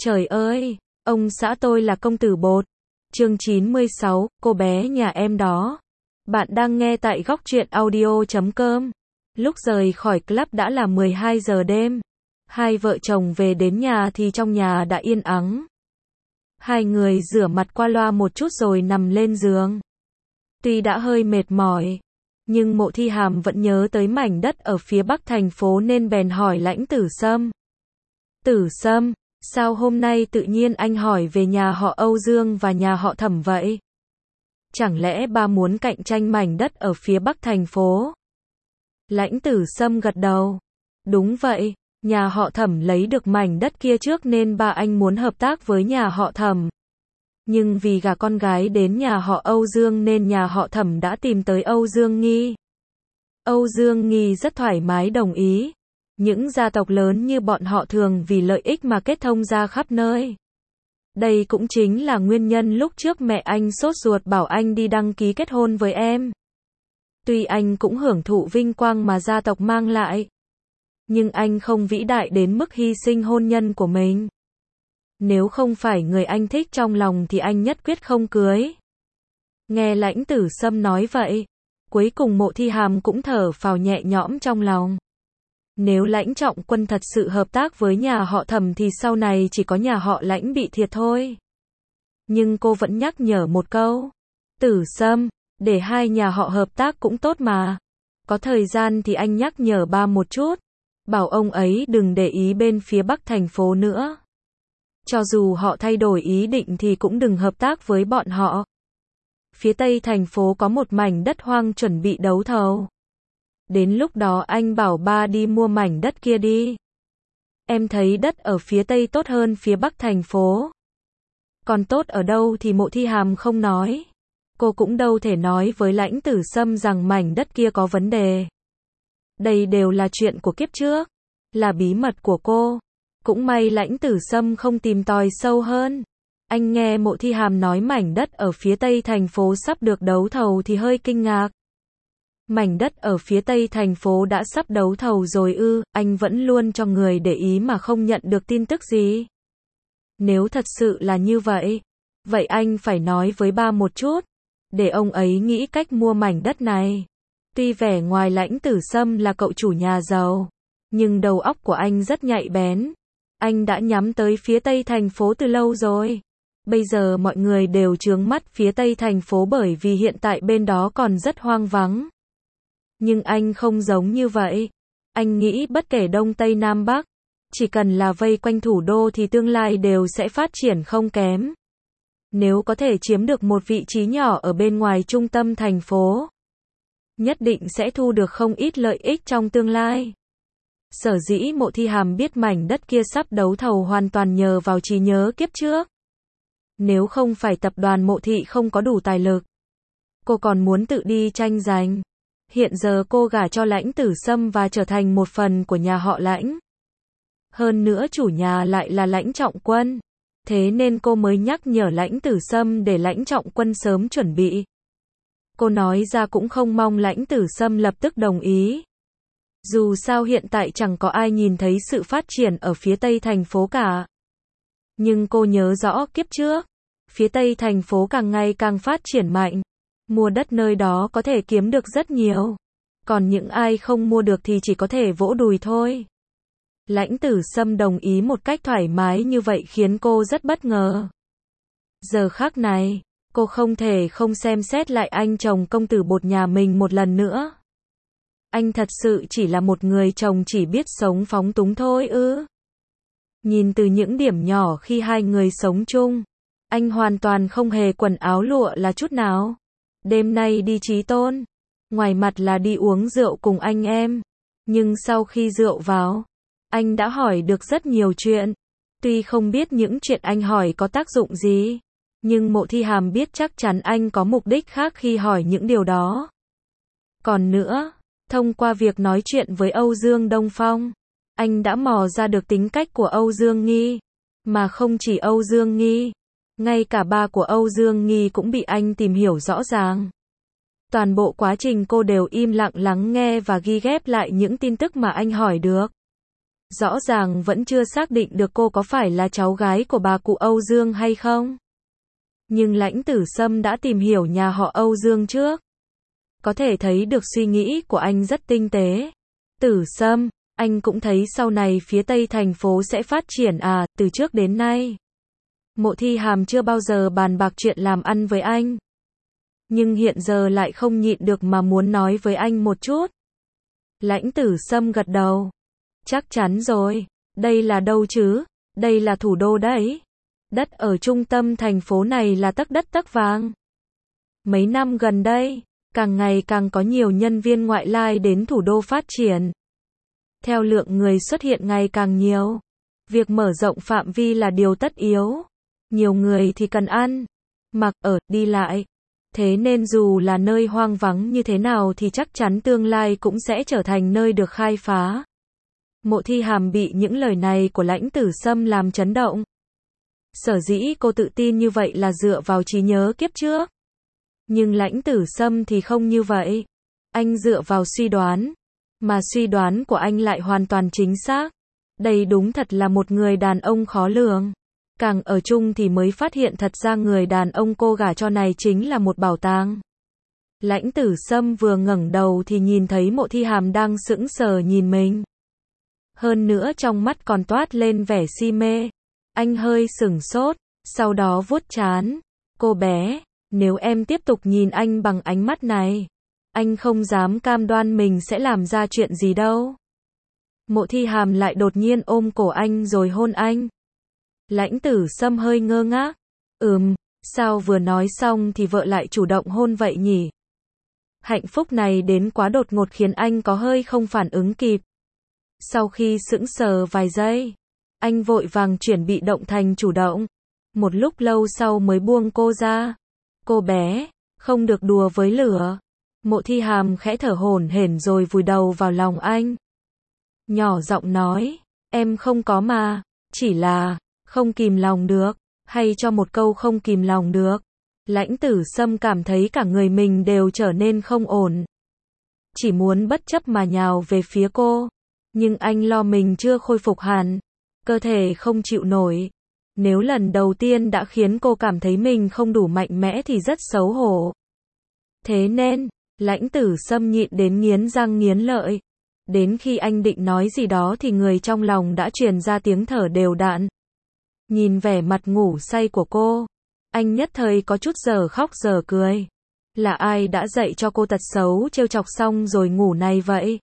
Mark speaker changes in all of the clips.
Speaker 1: Trời ơi, ông xã tôi là công tử bột. Chương 96, cô bé nhà em đó. Bạn đang nghe tại góc truyện audio.com. Lúc rời khỏi club đã là 12 giờ đêm. Hai vợ chồng về đến nhà thì trong nhà đã yên ắng. Hai người rửa mặt qua loa một chút rồi nằm lên giường. Tuy đã hơi mệt mỏi, nhưng Mộ Thi Hàm vẫn nhớ tới mảnh đất ở phía bắc thành phố nên bèn hỏi Lãnh Tử Sâm. Tử Sâm, sao hôm nay tự nhiên anh hỏi về nhà họ Âu Dương và nhà họ Thẩm vậy? Chẳng lẽ ba muốn cạnh tranh mảnh đất ở phía bắc thành phố? Lãnh Tử Sâm gật đầu. Đúng vậy, nhà họ Thẩm lấy được mảnh đất kia trước nên ba anh muốn hợp tác với nhà họ Thẩm. Nhưng vì gả con gái đến nhà họ Âu Dương nên nhà họ Thẩm đã tìm tới Âu Dương Nghi. Âu Dương Nghi rất thoải mái đồng ý. Những gia tộc lớn như bọn họ thường vì lợi ích mà kết thông ra khắp nơi. Đây cũng chính là nguyên nhân lúc trước mẹ anh sốt ruột bảo anh đi đăng ký kết hôn với em. Tuy anh cũng hưởng thụ vinh quang mà gia tộc mang lại, nhưng anh không vĩ đại đến mức hy sinh hôn nhân của mình. Nếu không phải người anh thích trong lòng thì anh nhất quyết không cưới. Nghe Lãnh Tử Sâm nói vậy, cuối cùng Mộ Thi Hàm cũng thở phào nhẹ nhõm trong lòng. Nếu Lãnh Trọng Quân thật sự hợp tác với nhà họ Thẩm thì sau này chỉ có nhà họ Lãnh bị thiệt thôi. Nhưng cô vẫn nhắc nhở một câu. Tử Sâm, để hai nhà họ hợp tác cũng tốt mà. Có thời gian thì anh nhắc nhở ba một chút. Bảo ông ấy đừng để ý bên phía bắc thành phố nữa. Cho dù họ thay đổi ý định thì cũng đừng hợp tác với bọn họ. Phía tây thành phố có một mảnh đất hoang chuẩn bị đấu thầu. Đến lúc đó anh bảo ba đi mua mảnh đất kia đi. Em thấy đất ở phía tây tốt hơn phía bắc thành phố. Còn tốt ở đâu thì Mộ Thi Hàm không nói. Cô cũng đâu thể nói với Lãnh Tử Sâm rằng mảnh đất kia có vấn đề. Đây đều là chuyện của kiếp trước, là bí mật của cô. Cũng may Lãnh Tử Sâm không tìm tòi sâu hơn. Anh nghe Mộ Thi Hàm nói mảnh đất ở phía tây thành phố sắp được đấu thầu thì hơi kinh ngạc. Mảnh đất ở phía tây thành phố đã sắp đấu thầu rồi ư? Anh vẫn luôn cho người để ý mà không nhận được tin tức gì. Nếu thật sự là như vậy, vậy anh phải nói với ba một chút, để ông ấy nghĩ cách mua mảnh đất này. Tuy vẻ ngoài Lãnh Tử Sâm là cậu chủ nhà giàu, nhưng đầu óc của anh rất nhạy bén. Anh đã nhắm tới phía tây thành phố từ lâu rồi. Bây giờ mọi người đều trướng mắt phía tây thành phố bởi vì hiện tại bên đó còn rất hoang vắng. Nhưng anh không giống như vậy. Anh nghĩ bất kể Đông Tây Nam Bắc, chỉ cần là vây quanh thủ đô thì tương lai đều sẽ phát triển không kém. Nếu có thể chiếm được một vị trí nhỏ ở bên ngoài trung tâm thành phố, nhất định sẽ thu được không ít lợi ích trong tương lai. Sở dĩ Mộ Thi Hàm biết mảnh đất kia sắp đấu thầu hoàn toàn nhờ vào trí nhớ kiếp trước. Nếu không phải tập đoàn Mộ Thị không có đủ tài lực, cô còn muốn tự đi tranh giành. Hiện giờ cô gả cho Lãnh Tử Sâm và trở thành một phần của nhà họ Lãnh. Hơn nữa chủ nhà lại là Lãnh Trọng Quân. Thế nên cô mới nhắc nhở Lãnh Tử Sâm để Lãnh Trọng Quân sớm chuẩn bị. Cô nói ra cũng không mong Lãnh Tử Sâm lập tức đồng ý. Dù sao hiện tại chẳng có ai nhìn thấy sự phát triển ở phía tây thành phố cả. Nhưng cô nhớ rõ kiếp trước, phía tây thành phố càng ngày càng phát triển mạnh. Mua đất nơi đó có thể kiếm được rất nhiều. Còn những ai không mua được thì chỉ có thể vỗ đùi thôi. Lãnh Tử Sâm đồng ý một cách thoải mái như vậy khiến cô rất bất ngờ. Giờ khắc này, cô không thể không xem xét lại anh chồng công tử bột nhà mình một lần nữa. Anh thật sự chỉ là một người chồng chỉ biết sống phóng túng thôi ư? Nhìn từ những điểm nhỏ khi hai người sống chung, anh hoàn toàn không hề quần áo lụa là chút nào. Đêm nay đi Chí Tôn, ngoài mặt là đi uống rượu cùng anh em, nhưng sau khi rượu vào, anh đã hỏi được rất nhiều chuyện. Tuy không biết những chuyện anh hỏi có tác dụng gì, nhưng Mộ Thi Hàm biết chắc chắn anh có mục đích khác khi hỏi những điều đó. Còn nữa, thông qua việc nói chuyện với Âu Dương Đông Phong, anh đã mò ra được tính cách của Âu Dương Nghi. Mà không chỉ Âu Dương Nghi, ngay cả ba của Âu Dương Nghi cũng bị anh tìm hiểu rõ ràng. Toàn bộ quá trình cô đều im lặng lắng nghe và ghi ghép lại những tin tức mà anh hỏi được. Rõ ràng vẫn chưa xác định được cô có phải là cháu gái của bà cụ Âu Dương hay không. Nhưng Lãnh Tử Sâm đã tìm hiểu nhà họ Âu Dương trước. Có thể thấy được suy nghĩ của anh rất tinh tế. Tử Sâm, anh cũng thấy sau này phía Tây thành phố sẽ phát triển à, từ trước đến nay. Mộ Thi Hàm chưa bao giờ bàn bạc chuyện làm ăn với anh. Nhưng hiện giờ lại không nhịn được mà muốn nói với anh một chút. Lãnh Tử Sâm gật đầu. Chắc chắn rồi, đây là đâu chứ, đây là thủ đô đấy. Đất ở trung tâm thành phố này là tấc đất tấc vàng. Mấy năm gần đây, càng ngày càng có nhiều nhân viên ngoại lai đến thủ đô phát triển. Theo lượng người xuất hiện ngày càng nhiều, việc mở rộng phạm vi là điều tất yếu. Nhiều người thì cần ăn, mặc, ở, đi lại. Thế nên dù là nơi hoang vắng như thế nào thì chắc chắn tương lai cũng sẽ trở thành nơi được khai phá. Mộ Thi Hàm bị những lời này của Lãnh Tử Sâm làm chấn động. Sở dĩ cô tự tin như vậy là dựa vào trí nhớ kiếp trước. Nhưng Lãnh Tử Sâm thì không như vậy. Anh dựa vào suy đoán. Mà suy đoán của anh lại hoàn toàn chính xác. Đây đúng thật là một người đàn ông khó lường. Càng ở chung thì mới phát hiện thật ra người đàn ông cô gả cho này chính là một bảo tàng. Lãnh Tử Sâm vừa ngẩng đầu thì nhìn thấy Mộ Thi Hàm đang sững sờ nhìn mình. Hơn nữa trong mắt còn toát lên vẻ si mê. Anh hơi sửng sốt, sau đó vuốt trán. Cô bé, nếu em tiếp tục nhìn anh bằng ánh mắt này, anh không dám cam đoan mình sẽ làm ra chuyện gì đâu. Mộ Thi Hàm lại đột nhiên ôm cổ anh rồi hôn anh. Lãnh Tử Sâm hơi ngơ ngác. Sao vừa nói xong thì vợ lại chủ động hôn vậy nhỉ? Hạnh phúc này đến quá đột ngột khiến anh có hơi không phản ứng kịp. Sau khi sững sờ vài giây, anh vội vàng chuyển bị động thành chủ động. Một lúc lâu sau mới buông cô ra. Cô bé, không được đùa với lửa. Mộ Thi Hàm khẽ thở hổn hển rồi vùi đầu vào lòng anh. Nhỏ giọng nói, em không có mà, chỉ là không kìm lòng được, hay cho một câu không kìm lòng được. Lãnh Tử Sâm cảm thấy cả người mình đều trở nên không ổn. Chỉ muốn bất chấp mà nhào về phía cô. Nhưng anh lo mình chưa khôi phục hẳn. Cơ thể không chịu nổi. Nếu lần đầu tiên đã khiến cô cảm thấy mình không đủ mạnh mẽ thì rất xấu hổ. Thế nên, Lãnh Tử Sâm nhịn đến nghiến răng nghiến lợi. Đến khi anh định nói gì đó thì người trong lòng đã truyền ra tiếng thở đều đặn. Nhìn vẻ mặt ngủ say của cô, anh nhất thời có chút giờ khóc giờ cười. Là ai đã dạy cho cô tật xấu trêu chọc xong rồi ngủ này vậy?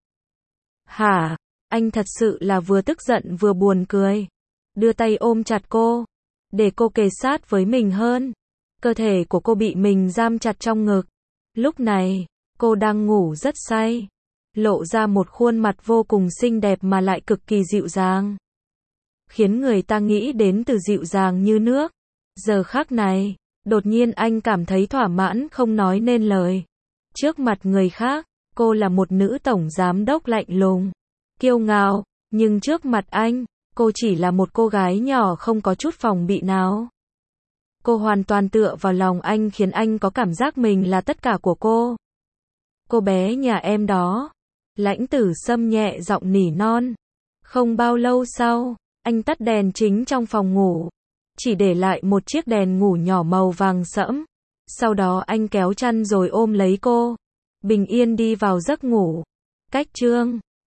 Speaker 1: Hả? Anh thật sự là vừa tức giận vừa buồn cười. Đưa tay ôm chặt cô, để cô kề sát với mình hơn. Cơ thể của cô bị mình giam chặt trong ngực. Lúc này, cô đang ngủ rất say, lộ ra một khuôn mặt vô cùng xinh đẹp mà lại cực kỳ dịu dàng. Khiến người ta nghĩ đến từ dịu dàng như nước. Giờ khắc này, đột nhiên anh cảm thấy thỏa mãn không nói nên lời. Trước mặt người khác, cô là một nữ tổng giám đốc lạnh lùng, kiêu ngạo, nhưng trước mặt anh, cô chỉ là một cô gái nhỏ không có chút phòng bị nào. Cô hoàn toàn tựa vào lòng anh khiến anh có cảm giác mình là tất cả của cô. Cô bé nhà em đó. Lãnh Tử Sâm nhẹ giọng nỉ non. Không bao lâu sau, anh tắt đèn chính trong phòng ngủ. Chỉ để lại một chiếc đèn ngủ nhỏ màu vàng sẫm. Sau đó anh kéo chăn rồi ôm lấy cô. Bình yên đi vào giấc ngủ. Cách chương